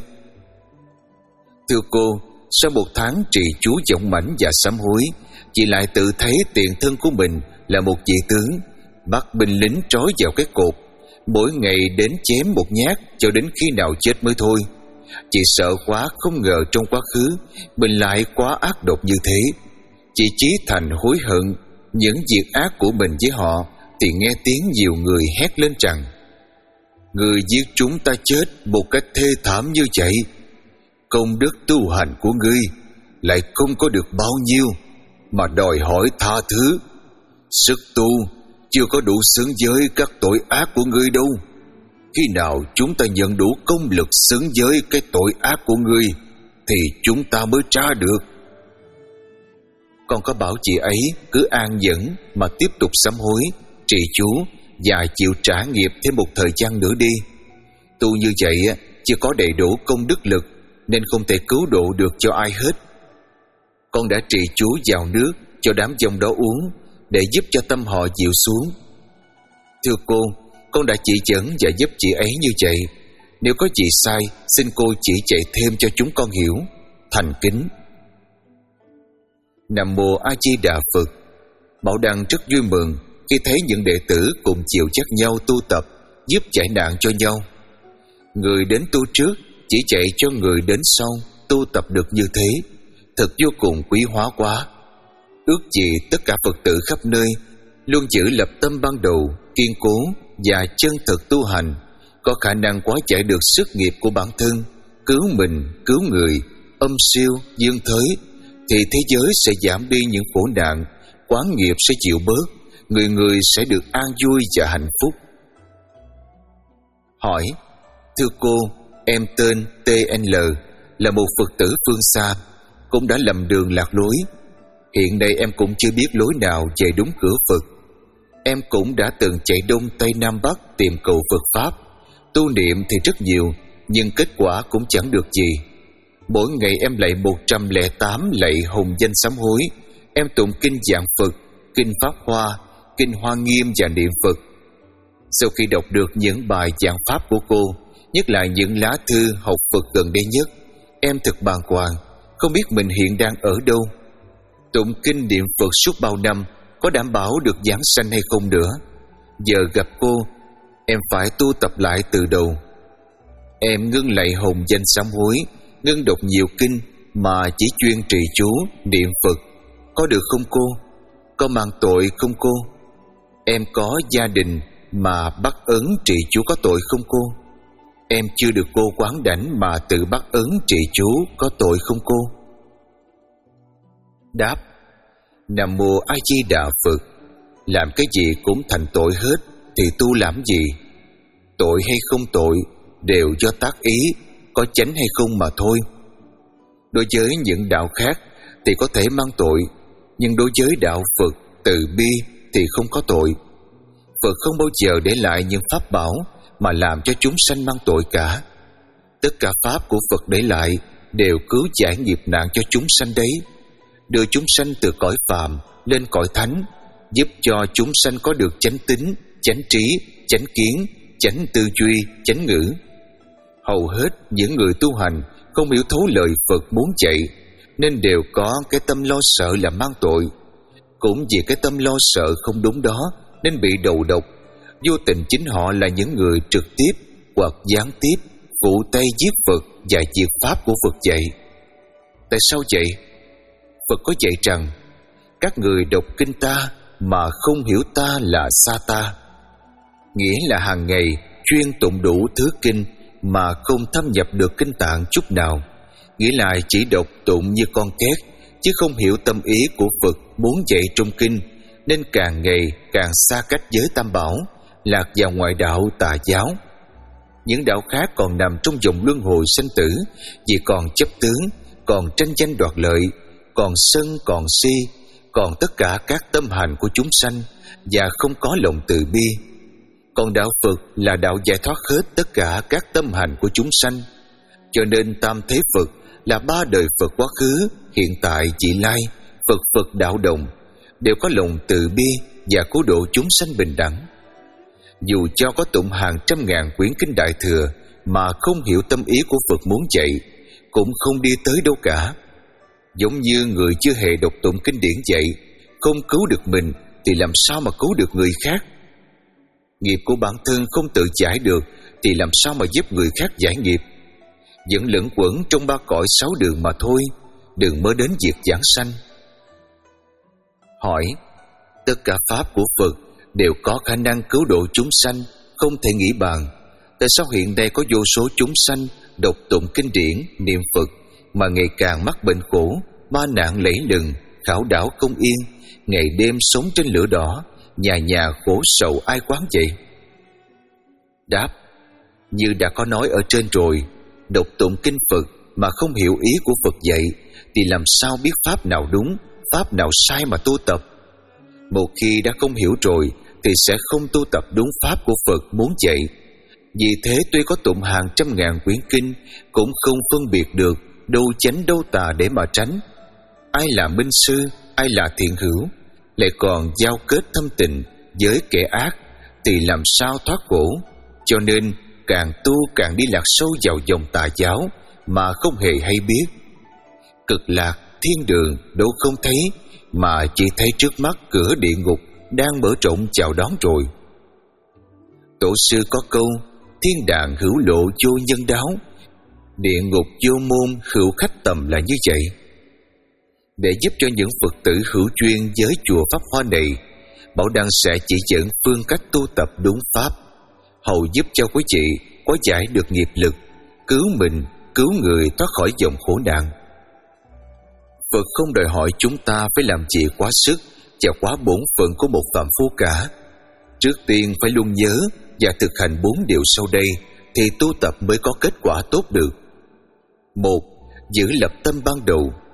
Thưa cô, sau một tháng trì chú vọng mãnh và sám hối, chị lại tự thấy tiền thân của mình là một vị tướng, bắt binh lính trói vào cái cột, mỗi ngày đến chém một nhát cho đến khi nào chết mới thôi. Chị sợ quá, không ngờ trong quá khứ mình lại quá ác độc như thế. Chị chí thành hối hận những việc ác của mình với họ, thì nghe tiếng nhiều người hét lên rằng, người giết chúng ta chết một cách thê thảm như vậy, công đức tu hành của ngươi lại không có được bao nhiêu mà đòi hỏi tha thứ. Sức tu chưa có đủ xứng với các tội ác của ngươi đâu. Khi nào chúng ta nhận đủ công lực xứng với cái tội ác của ngươi, thì chúng ta mới tra được. Con có bảo chị ấy cứ an nhẫn mà tiếp tục sám hối, trì chú và chịu trả nghiệp thêm một thời gian nữa đi. Tu như vậy chưa có đầy đủ công đức lực, nên không thể cứu độ được cho ai hết. Con đã trì chú vào nước cho đám dông đó uống, để giúp cho tâm họ dịu xuống. Thưa cô, con đã chỉ dẫn và giúp chị ấy như vậy. Nếu có gì sai, xin cô chỉ dạy thêm cho chúng con hiểu. Thành kính. Nam mô A Di Đà Phật. Bảo Đăng rất vui mừng khi thấy những đệ tử cùng chiều dắt nhau tu tập, giúp giải nạn cho nhau. Người đến tu trước chỉ dạy cho người đến sau tu tập được như thế, thật vô cùng quý hóa quá. Ước gì tất cả Phật tử khắp nơi luôn giữ lập tâm ban đầu kiên cố và chân thực tu hành, có khả năng hóa giải được sức nghiệp của bản thân, cứu mình, cứu người, âm siêu, dương thới, thì thế giới sẽ giảm đi những khổ nạn, quán nghiệp sẽ chịu bớt, người người sẽ được an vui và hạnh phúc. Hỏi: thưa cô, em tên tê en lờ, là một Phật tử phương xa. cũng đã lầm đường lạc lối. Hiện nay em cũng chưa biết lối nào về đúng cửa Phật. Em cũng đã từng chạy đông tây nam bắc tìm cầu Phật Pháp, tu niệm thì rất nhiều, nhưng kết quả cũng chẳng được gì. Mỗi ngày em lạy một trăm lẻ tám lạy hồng danh sám hối. Em tụng kinh Giảng Phật, kinh Pháp Hoa, kinh Hoa Nghiêm và niệm Phật. Sau khi đọc được những bài giảng pháp của cô, nhất là những lá thư học Phật gần đây nhất, em thật bàng hoàng, không biết mình hiện đang ở đâu. Tụng kinh niệm Phật suốt bao năm có đảm bảo được giảng sanh hay không nữa. Giờ gặp cô, em phải tu tập lại từ đầu. Em ngưng lạy hồng danh sám hối, ngưng đọc nhiều kinh mà chỉ chuyên trì chú niệm Phật, có được không cô? Có mang tội không cô? Em có gia đình mà bắt ấn trì chú có tội không cô? Em chưa được cô quán đảnh mà tự bắt ấn trì chú có tội không cô? Đáp: Nam mô A Di Đà Phật. Làm cái gì cũng thành tội hết thì tu làm gì? Tội hay không tội đều do tác ý, có chánh hay không mà thôi. Đối với những đạo khác thì có thể mang tội, nhưng đối với đạo Phật từ bi thì không có tội. Phật không bao giờ để lại những pháp bảo mà làm cho chúng sanh mang tội cả. Tất cả pháp của Phật để lại đều cứu giải nghiệp nạn cho chúng sanh đấy, đưa chúng sanh từ cõi phàm lên cõi thánh, giúp cho chúng sanh có được chánh tín, chánh trí, chánh kiến, chánh tư duy, chánh ngữ. Hầu hết những người tu hành không hiểu thấu lời Phật muốn dạy, nên đều có cái tâm lo sợ là mang tội. Cũng vì cái tâm lo sợ không đúng đó nên bị đầu độc. Vô tình chính họ là những người trực tiếp hoặc gián tiếp phụ tay giết Phật và diệt pháp của Phật dạy. Tại sao vậy? Phật có dạy rằng các người đọc kinh ta mà không hiểu ta là xa ta, nghĩa là hàng ngày chuyên tụng đủ thứ kinh mà không thâm nhập được kinh tạng chút nào, nghĩa là chỉ đọc tụng như con két, chứ không hiểu tâm ý của Phật muốn dạy trong kinh, nên càng ngày càng xa cách giới tam bảo, lạc vào ngoại đạo tà giáo. Những đạo khác còn nằm trong vòng luân hồi sanh tử, vì còn chấp tướng, còn tranh danh đoạt lợi, còn sân, còn si, còn tất cả các tâm hành của chúng sanh, và không có lòng từ bi. Còn đạo Phật là đạo giải thoát hết tất cả các tâm hành của chúng sanh. Cho nên tam thế Phật là ba đời Phật quá khứ, hiện tại, vị lai, Phật Phật đạo đồng, đều có lòng từ bi và cứu độ chúng sanh bình đẳng. Dù cho có tụng hàng trăm ngàn quyển kinh Đại Thừa mà không hiểu tâm ý của Phật muốn dạy, cũng không đi tới đâu cả. Giống như người chưa hề đọc tụng kinh điển dạy, không cứu được mình thì làm sao mà cứu được người khác? Nghiệp của bản thân không tự giải được thì làm sao mà giúp người khác giải nghiệp? Vẫn lẫn quẩn trong ba cõi sáu đường mà thôi, đừng mơ đến việc giảng sanh. Hỏi: tất cả pháp của Phật đều có khả năng cứu độ chúng sanh, không thể nghĩ bàn. Tại sao hiện nay có vô số chúng sanh đọc tụng kinh điển, niệm Phật mà ngày càng mắc bệnh khổ, ma nạn lẫy lừng, khảo đảo không yên, ngày đêm sống trên lửa đỏ, nhà nhà khổ sầu ai quán vậy? Đáp: như đã có nói ở trên rồi, đọc tụng kinh Phật mà không hiểu ý của Phật dạy thì làm sao biết pháp nào đúng, pháp nào sai mà tu tập? Một khi đã không hiểu rồi thì sẽ không tu tập đúng pháp của Phật muốn dạy. Vì thế tuy có tụng hàng trăm ngàn quyển kinh cũng không phân biệt được đâu chánh đâu tà để mà tránh. Ai là minh sư, ai là thiện hữu, lại còn giao kết thâm tình với kẻ ác thì làm sao thoát khổ? Cho nên càng tu càng đi lạc sâu vào dòng tà giáo mà không hề hay biết. Cực lạc, thiên đường đâu không thấy, mà chỉ thấy trước mắt cửa địa ngục đang mở rộng chào đón rồi. Tổ sư có câu: thiên đàng hữu lộ vô nhân đáo, địa ngục vô môn hữu khách tầm là như vậy. Để giúp cho những Phật tử hữu duyên với chùa Pháp Hoa này, Bảo Đăng sẽ chỉ dẫn phương cách tu tập đúng pháp, hầu giúp cho quý vị có giải được nghiệp lực, cứu mình, cứu người thoát khỏi dòng khổ nạn. Phật không đòi hỏi chúng ta phải làm gì quá sức và quá bổn phận của một phàm phu cả. Trước tiên phải luôn nhớ và thực hành bốn điều sau đây thì tu tập mới có kết quả tốt được. Một, giữ lập tâm ban đầu.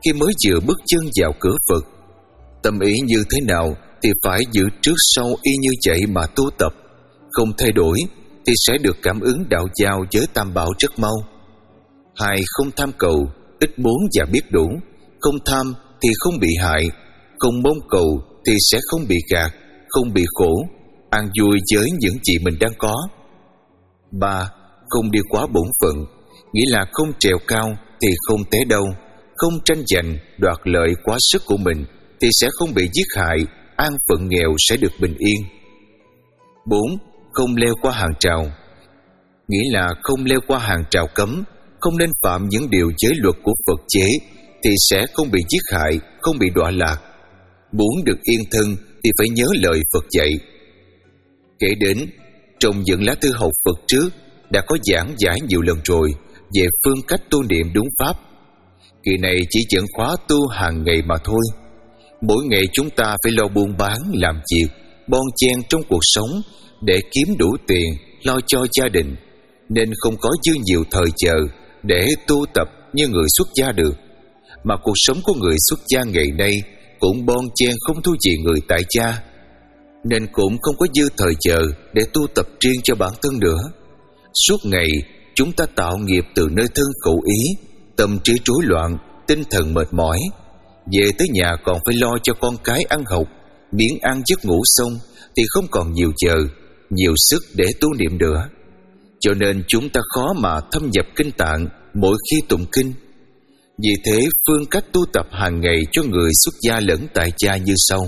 khi mới vừa bước chân vào cửa Phật. Tâm ý như thế nào thì phải giữ trước sau y như vậy mà tu tập. Không thay đổi thì sẽ được cảm ứng đạo giao với Tam Bảo rất mau. Hai, không tham cầu, ít muốn và biết đủ. Không tham thì không bị hại, không mong cầu thì sẽ không bị gạt, không bị khổ, an vui với những gì mình đang có. Ba, không đi quá bổn phận, nghĩa là không trèo cao thì không té đâu, không tranh giành đoạt lợi quá sức của mình thì sẽ không bị giết hại, an phận nghèo sẽ được bình yên. Bốn, không leo qua hàng rào, nghĩa là không leo qua hàng rào cấm, không nên phạm những điều giới luật của Phật chế thì sẽ không bị giết hại, không bị đọa lạc. Muốn được yên thân thì phải nhớ lời Phật dạy. Kể đến, trong những lá thư học Phật trước đã có giảng giải nhiều lần rồi về phương cách tu niệm đúng pháp. Kỳ này chỉ dẫn khóa tu hàng ngày mà thôi. Mỗi ngày chúng ta phải lo buôn bán, làm việc, bon chen trong cuộc sống để kiếm đủ tiền lo cho gia đình, nên không có dư nhiều thời giờ để tu tập như người xuất gia được. Mà cuộc sống của người xuất gia ngày nay cũng bon chen không thua gì người tại gia, nên cũng không có dư thời giờ để tu tập riêng cho bản thân nữa. Suốt ngày chúng ta tạo nghiệp từ nơi thân khẩu ý, tâm trí rối loạn, tinh thần mệt mỏi. Về tới nhà còn phải lo cho con cái ăn học, miếng ăn giấc ngủ xong thì không còn nhiều giờ, nhiều sức để tu niệm nữa. Cho nên chúng ta khó mà thâm nhập kinh tạng mỗi khi tụng kinh. Vì thế phương cách tu tập hàng ngày cho người xuất gia lẫn tại gia như sau.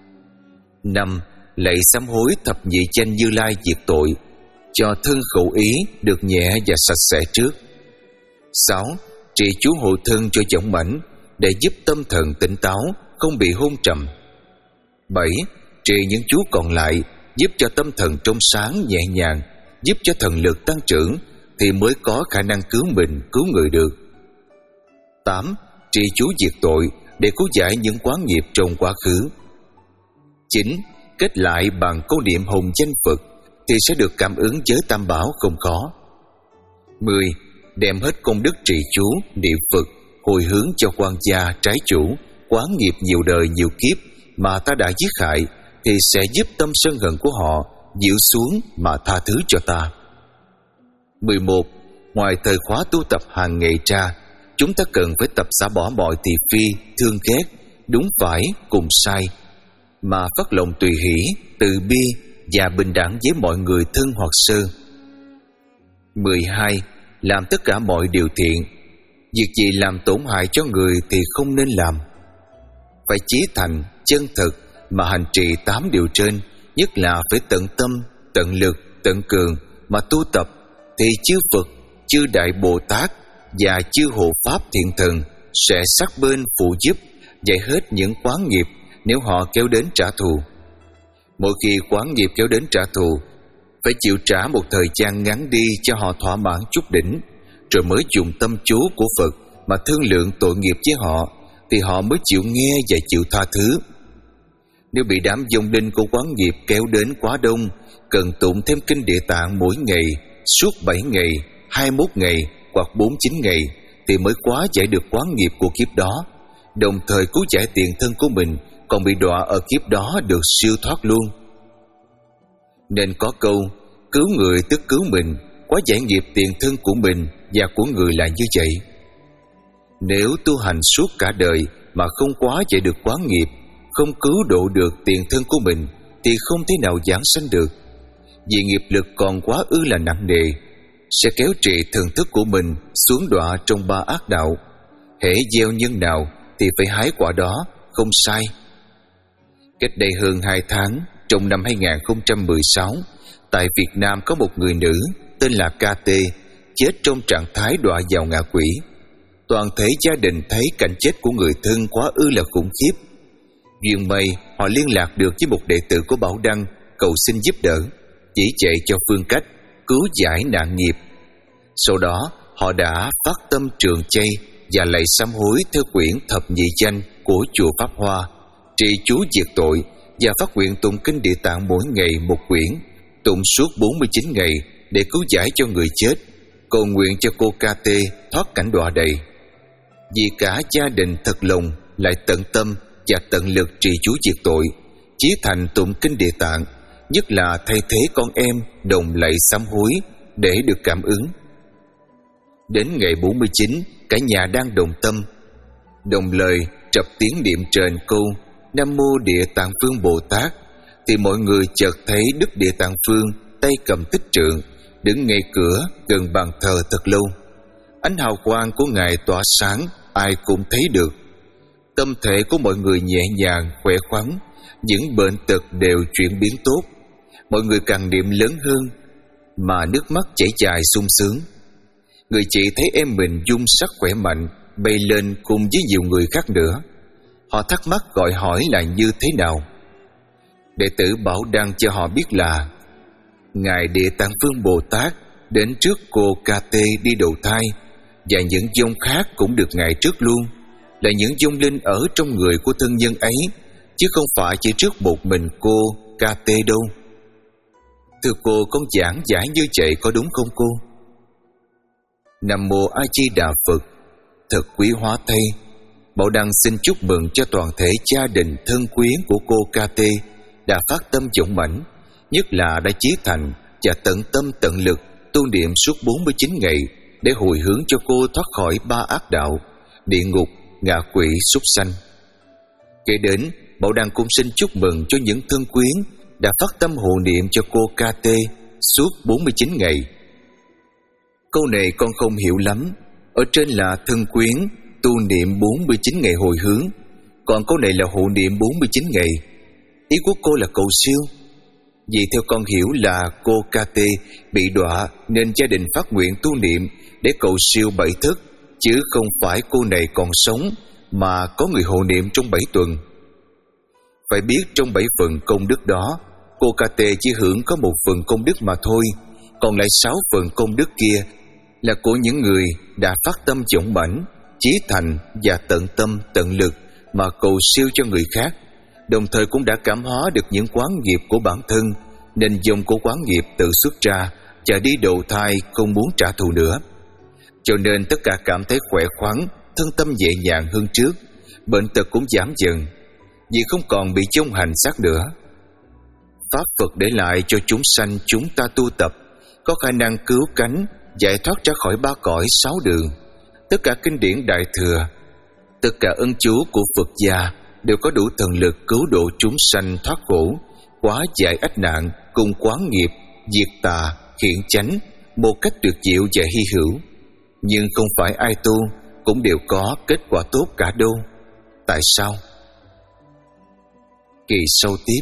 Năm, lạy sám hối thập nhị chánh Như Lai diệt tội, cho thân khẩu ý được nhẹ và sạch sẽ trước. Sáu, trì chú hộ thân cho dũng mãnh để giúp tâm thần tỉnh táo, không bị hôn trầm. Bảy, trì những chú còn lại giúp cho tâm thần trong sáng nhẹ nhàng, giúp cho thần lực tăng trưởng thì mới có khả năng cứu mình, cứu người được. Tám, trì chú diệt tội để cứu giải những quán nghiệp trong quá khứ. Chín, kết lại bằng câu niệm hồng danh Phật thì sẽ được cảm ứng với Tam Bảo không khó. Mười, đem hết công đức trì chú, niệm Phật, hồi hướng cho quan gia, trái chủ, quán nghiệp nhiều đời nhiều kiếp mà ta đã giết hại thì sẽ giúp tâm sân hận của họ dịu xuống mà tha thứ cho ta. Mười một, ngoài thời khóa tu tập hàng ngày ra, chúng ta cần phải tập xả bỏ mọi thị phi, thương ghét, đúng phải cùng sai, mà phát lòng tùy hỷ, từ bi và bình đẳng với mọi người thân hoặc sơ. Mười hai, làm tất cả mọi điều thiện. Việc gì làm tổn hại cho người thì không nên làm. Phải chí thành, chân thực mà hành trì tám điều trên, nhất là phải tận tâm, tận lực, tận cường mà tu tập, thì chư Phật, chư Đại Bồ Tát và chư Hộ Pháp Thiện Thần sẽ sát bên phụ giúp, dạy hết những quán nghiệp nếu họ kéo đến trả thù. Mỗi khi quán nghiệp kéo đến trả thù, phải chịu trả một thời gian ngắn đi cho họ thỏa mãn chút đỉnh, rồi mới dùng tâm chú của Phật mà thương lượng tội nghiệp với họ, thì họ mới chịu nghe và chịu tha thứ. Nếu bị đám vong linh của quán nghiệp kéo đến quá đông, cần tụng thêm kinh Địa Tạng mỗi ngày suốt bảy ngày, hai mươi mốt ngày hoặc bốn mươi chín ngày thì mới quá giải được quán nghiệp của kiếp đó, đồng thời cứu giải tiền thân của mình còn bị đọa ở kiếp đó được siêu thoát luôn. Nên có câu cứu người tức cứu mình, quá giải nghiệp tiền thân của mình và của người là như vậy. Nếu tu hành suốt cả đời mà không quá giải được quán nghiệp, không cứu độ được tiền thân của mình thì không thể nào giảng sanh được. Vì nghiệp lực còn quá ư là nặng nề, sẽ kéo trì thần thức của mình xuống đọa trong ba ác đạo. Hễ gieo nhân nào thì phải hái quả đó, không sai. Cách đây hơn hai tháng, trong năm hai không một sáu, tại Việt Nam có một người nữ tên là ca tê chết trong trạng thái đọa vào ngạ quỷ. Toàn thể gia đình thấy cảnh chết của người thân quá ư là khủng khiếp. Duyên may họ liên lạc được với một đệ tử của Bảo Đăng, cầu xin giúp đỡ, chỉ dạy cho phương cách cứu giải nạn nghiệp. Sau đó họ đã phát tâm trường chay và lạy sám hối theo quyển thập nhị danh của chùa Pháp Hoa, trì chú diệt tội và phát nguyện tụng kinh Địa Tạng mỗi ngày một quyển, tụng suốt bốn mươi chín ngày để cứu giải cho người chết, cầu nguyện cho cô ca tê thoát cảnh đọa đầy. Vì cả gia đình thật lòng lại tận tâm và tận lực trì chú diệt tội, chí thành tụng kinh Địa Tạng, nhất là thay thế con em đồng lạy sám hối để được cảm ứng. Đến ngày bốn mươi chín, cả nhà đang đồng tâm, đồng lời trập tiếng niệm trên câu Nam Mô Địa Tạng Vương Bồ Tát, thì mọi người chợt thấy Đức Địa Tạng Vương tay cầm tích trượng, đứng ngay cửa gần bàn thờ thật lâu. Ánh hào quang của Ngài tỏa sáng, ai cũng thấy được. Tâm thể của mọi người nhẹ nhàng, khỏe khoắn, những bệnh tật đều chuyển biến tốt. Mọi người càng niệm lớn hơn, mà nước mắt chảy dài sung sướng. Người chị thấy em mình dung sắc khỏe mạnh, bay lên cùng với nhiều người khác nữa. Họ thắc mắc gọi hỏi là như thế nào. Đệ tử bảo đăng cho họ biết là Ngài Địa Tạng Vương Bồ Tát đến trước cô ca tê đi đầu thai, và những vong khác cũng được Ngài trước luôn, là những vong linh ở trong người của thân nhân ấy, chứ không phải chỉ trước một mình cô ca tê đâu. Thưa cô, con giảng giải như vậy có đúng không cô? Nam Mô A Di Đà Phật. Thật quý hóa thay. Bảo Đăng xin chúc mừng cho toàn thể gia đình thân quyến của cô ca tê đã phát tâm dũng mãnh, nhất là đã chí thành và tận tâm tận lực tu niệm suốt bốn mươi chín ngày để hồi hướng cho cô thoát khỏi ba ác đạo, địa ngục, ngạ quỷ, súc sanh. Kể đến, Bảo Đăng cũng xin chúc mừng cho những thân quyến đã phát tâm hộ niệm cho cô ca tê suốt bốn mươi chín ngày. Câu này con không hiểu lắm. Ở trên là thân quyến tu niệm bốn mươi chín ngày hồi hướng, còn câu này là hộ niệm bốn mươi chín ngày. Ý của cô là cầu siêu. Vì theo con hiểu là cô ca tê bị đọa nên gia đình phát nguyện tu niệm để cầu siêu bảy thức, chứ không phải cô này còn sống mà có người hộ niệm trong bảy tuần. Phải biết trong bảy phần công đức đó, cô ca tê chỉ hưởng có một phần công đức mà thôi, còn lại sáu phần công đức kia là của những người đã phát tâm dũng mãnh, chí thành và tận tâm tận lực mà cầu siêu cho người khác, đồng thời cũng đã cảm hóa được những quán nghiệp của bản thân, nên dòng của quán nghiệp tự xuất ra và đi đầu thai không muốn trả thù nữa. Cho nên tất cả cảm thấy khỏe khoắn, thân tâm nhẹ nhàng hơn trước, bệnh tật cũng giảm dần, vì không còn bị chông hành xác nữa. Pháp Phật để lại cho chúng sanh chúng ta tu tập có khả năng cứu cánh, giải thoát ra khỏi ba cõi sáu đường. Tất cả kinh điển Đại Thừa, tất cả ân chú của Phật gia đều có đủ thần lực cứu độ chúng sanh thoát khổ, hóa giải ách nạn, cùng quán nghiệp, diệt tà, khiển chánh một cách tuyệt diệu và hy hữu. Nhưng không phải ai tu cũng đều có kết quả tốt cả đâu. Tại sao? Kỳ sau tiếp.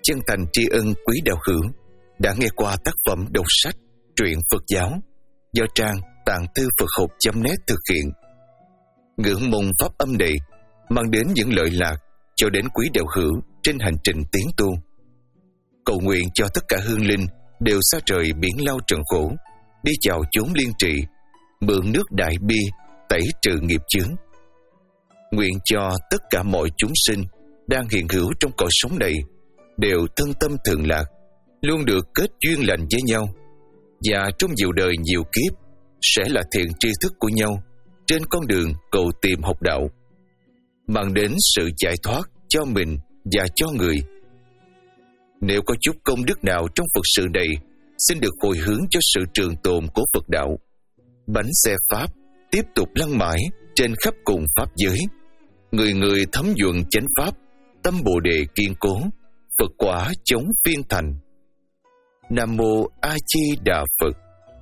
chân thành tri ân quý đạo hữu đã nghe qua tác phẩm đọc sách truyện Phật giáo do trang tạng thư Phật học chấm net thực hiện. Ngưỡng mong pháp âm này mang đến những lợi lạc cho đến quý đạo hữu trên hành trình tiến tu. Cầu nguyện cho tất cả hương linh đều xa trời biển lao trần khổ, đi chào chốn liên trị, mượn nước đại bi tẩy trừ nghiệp chướng. Nguyện cho tất cả mọi chúng sinh đang hiện hữu trong cõi sống này đều thân tâm thường lạc, luôn được kết duyên lành với nhau, và trong nhiều đời nhiều kiếp sẽ là thiện tri thức của nhau trên con đường cầu tìm học đạo, mang đến sự giải thoát cho mình và cho người. Nếu có chút công đức nào trong Phật sự này, xin được hồi hướng cho sự trường tồn của Phật đạo. Bánh xe Pháp tiếp tục lăn mãi trên khắp cùng Pháp giới, người người thấm nhuận chánh Pháp, tâm Bồ Đề kiên cố, Phật quả chống phiên thành. Nam Mô A Di Đà Phật.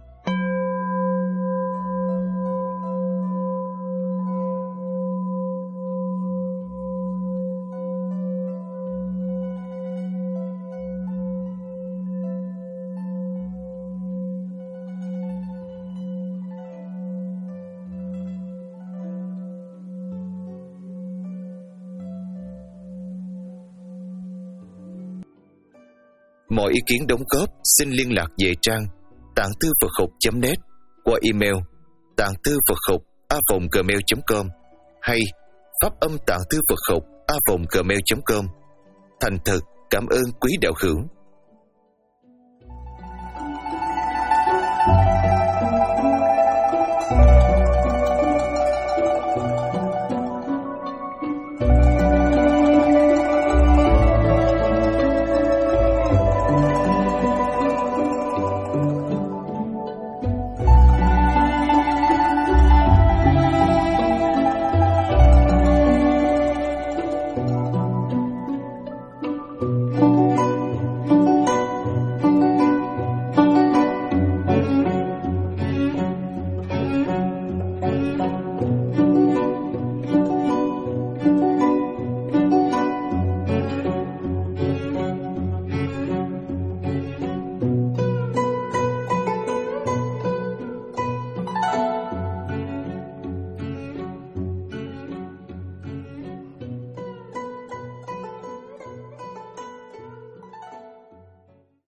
Mọi ý kiến đóng góp xin liên lạc về trang tạng thư Phật học chấm net qua email tạng thư Phật học a vòng gmail chấm com hay pháp âm tạng thư Phật học a vòng gmail chấm com. Thành thật cảm ơn quý đạo hữu.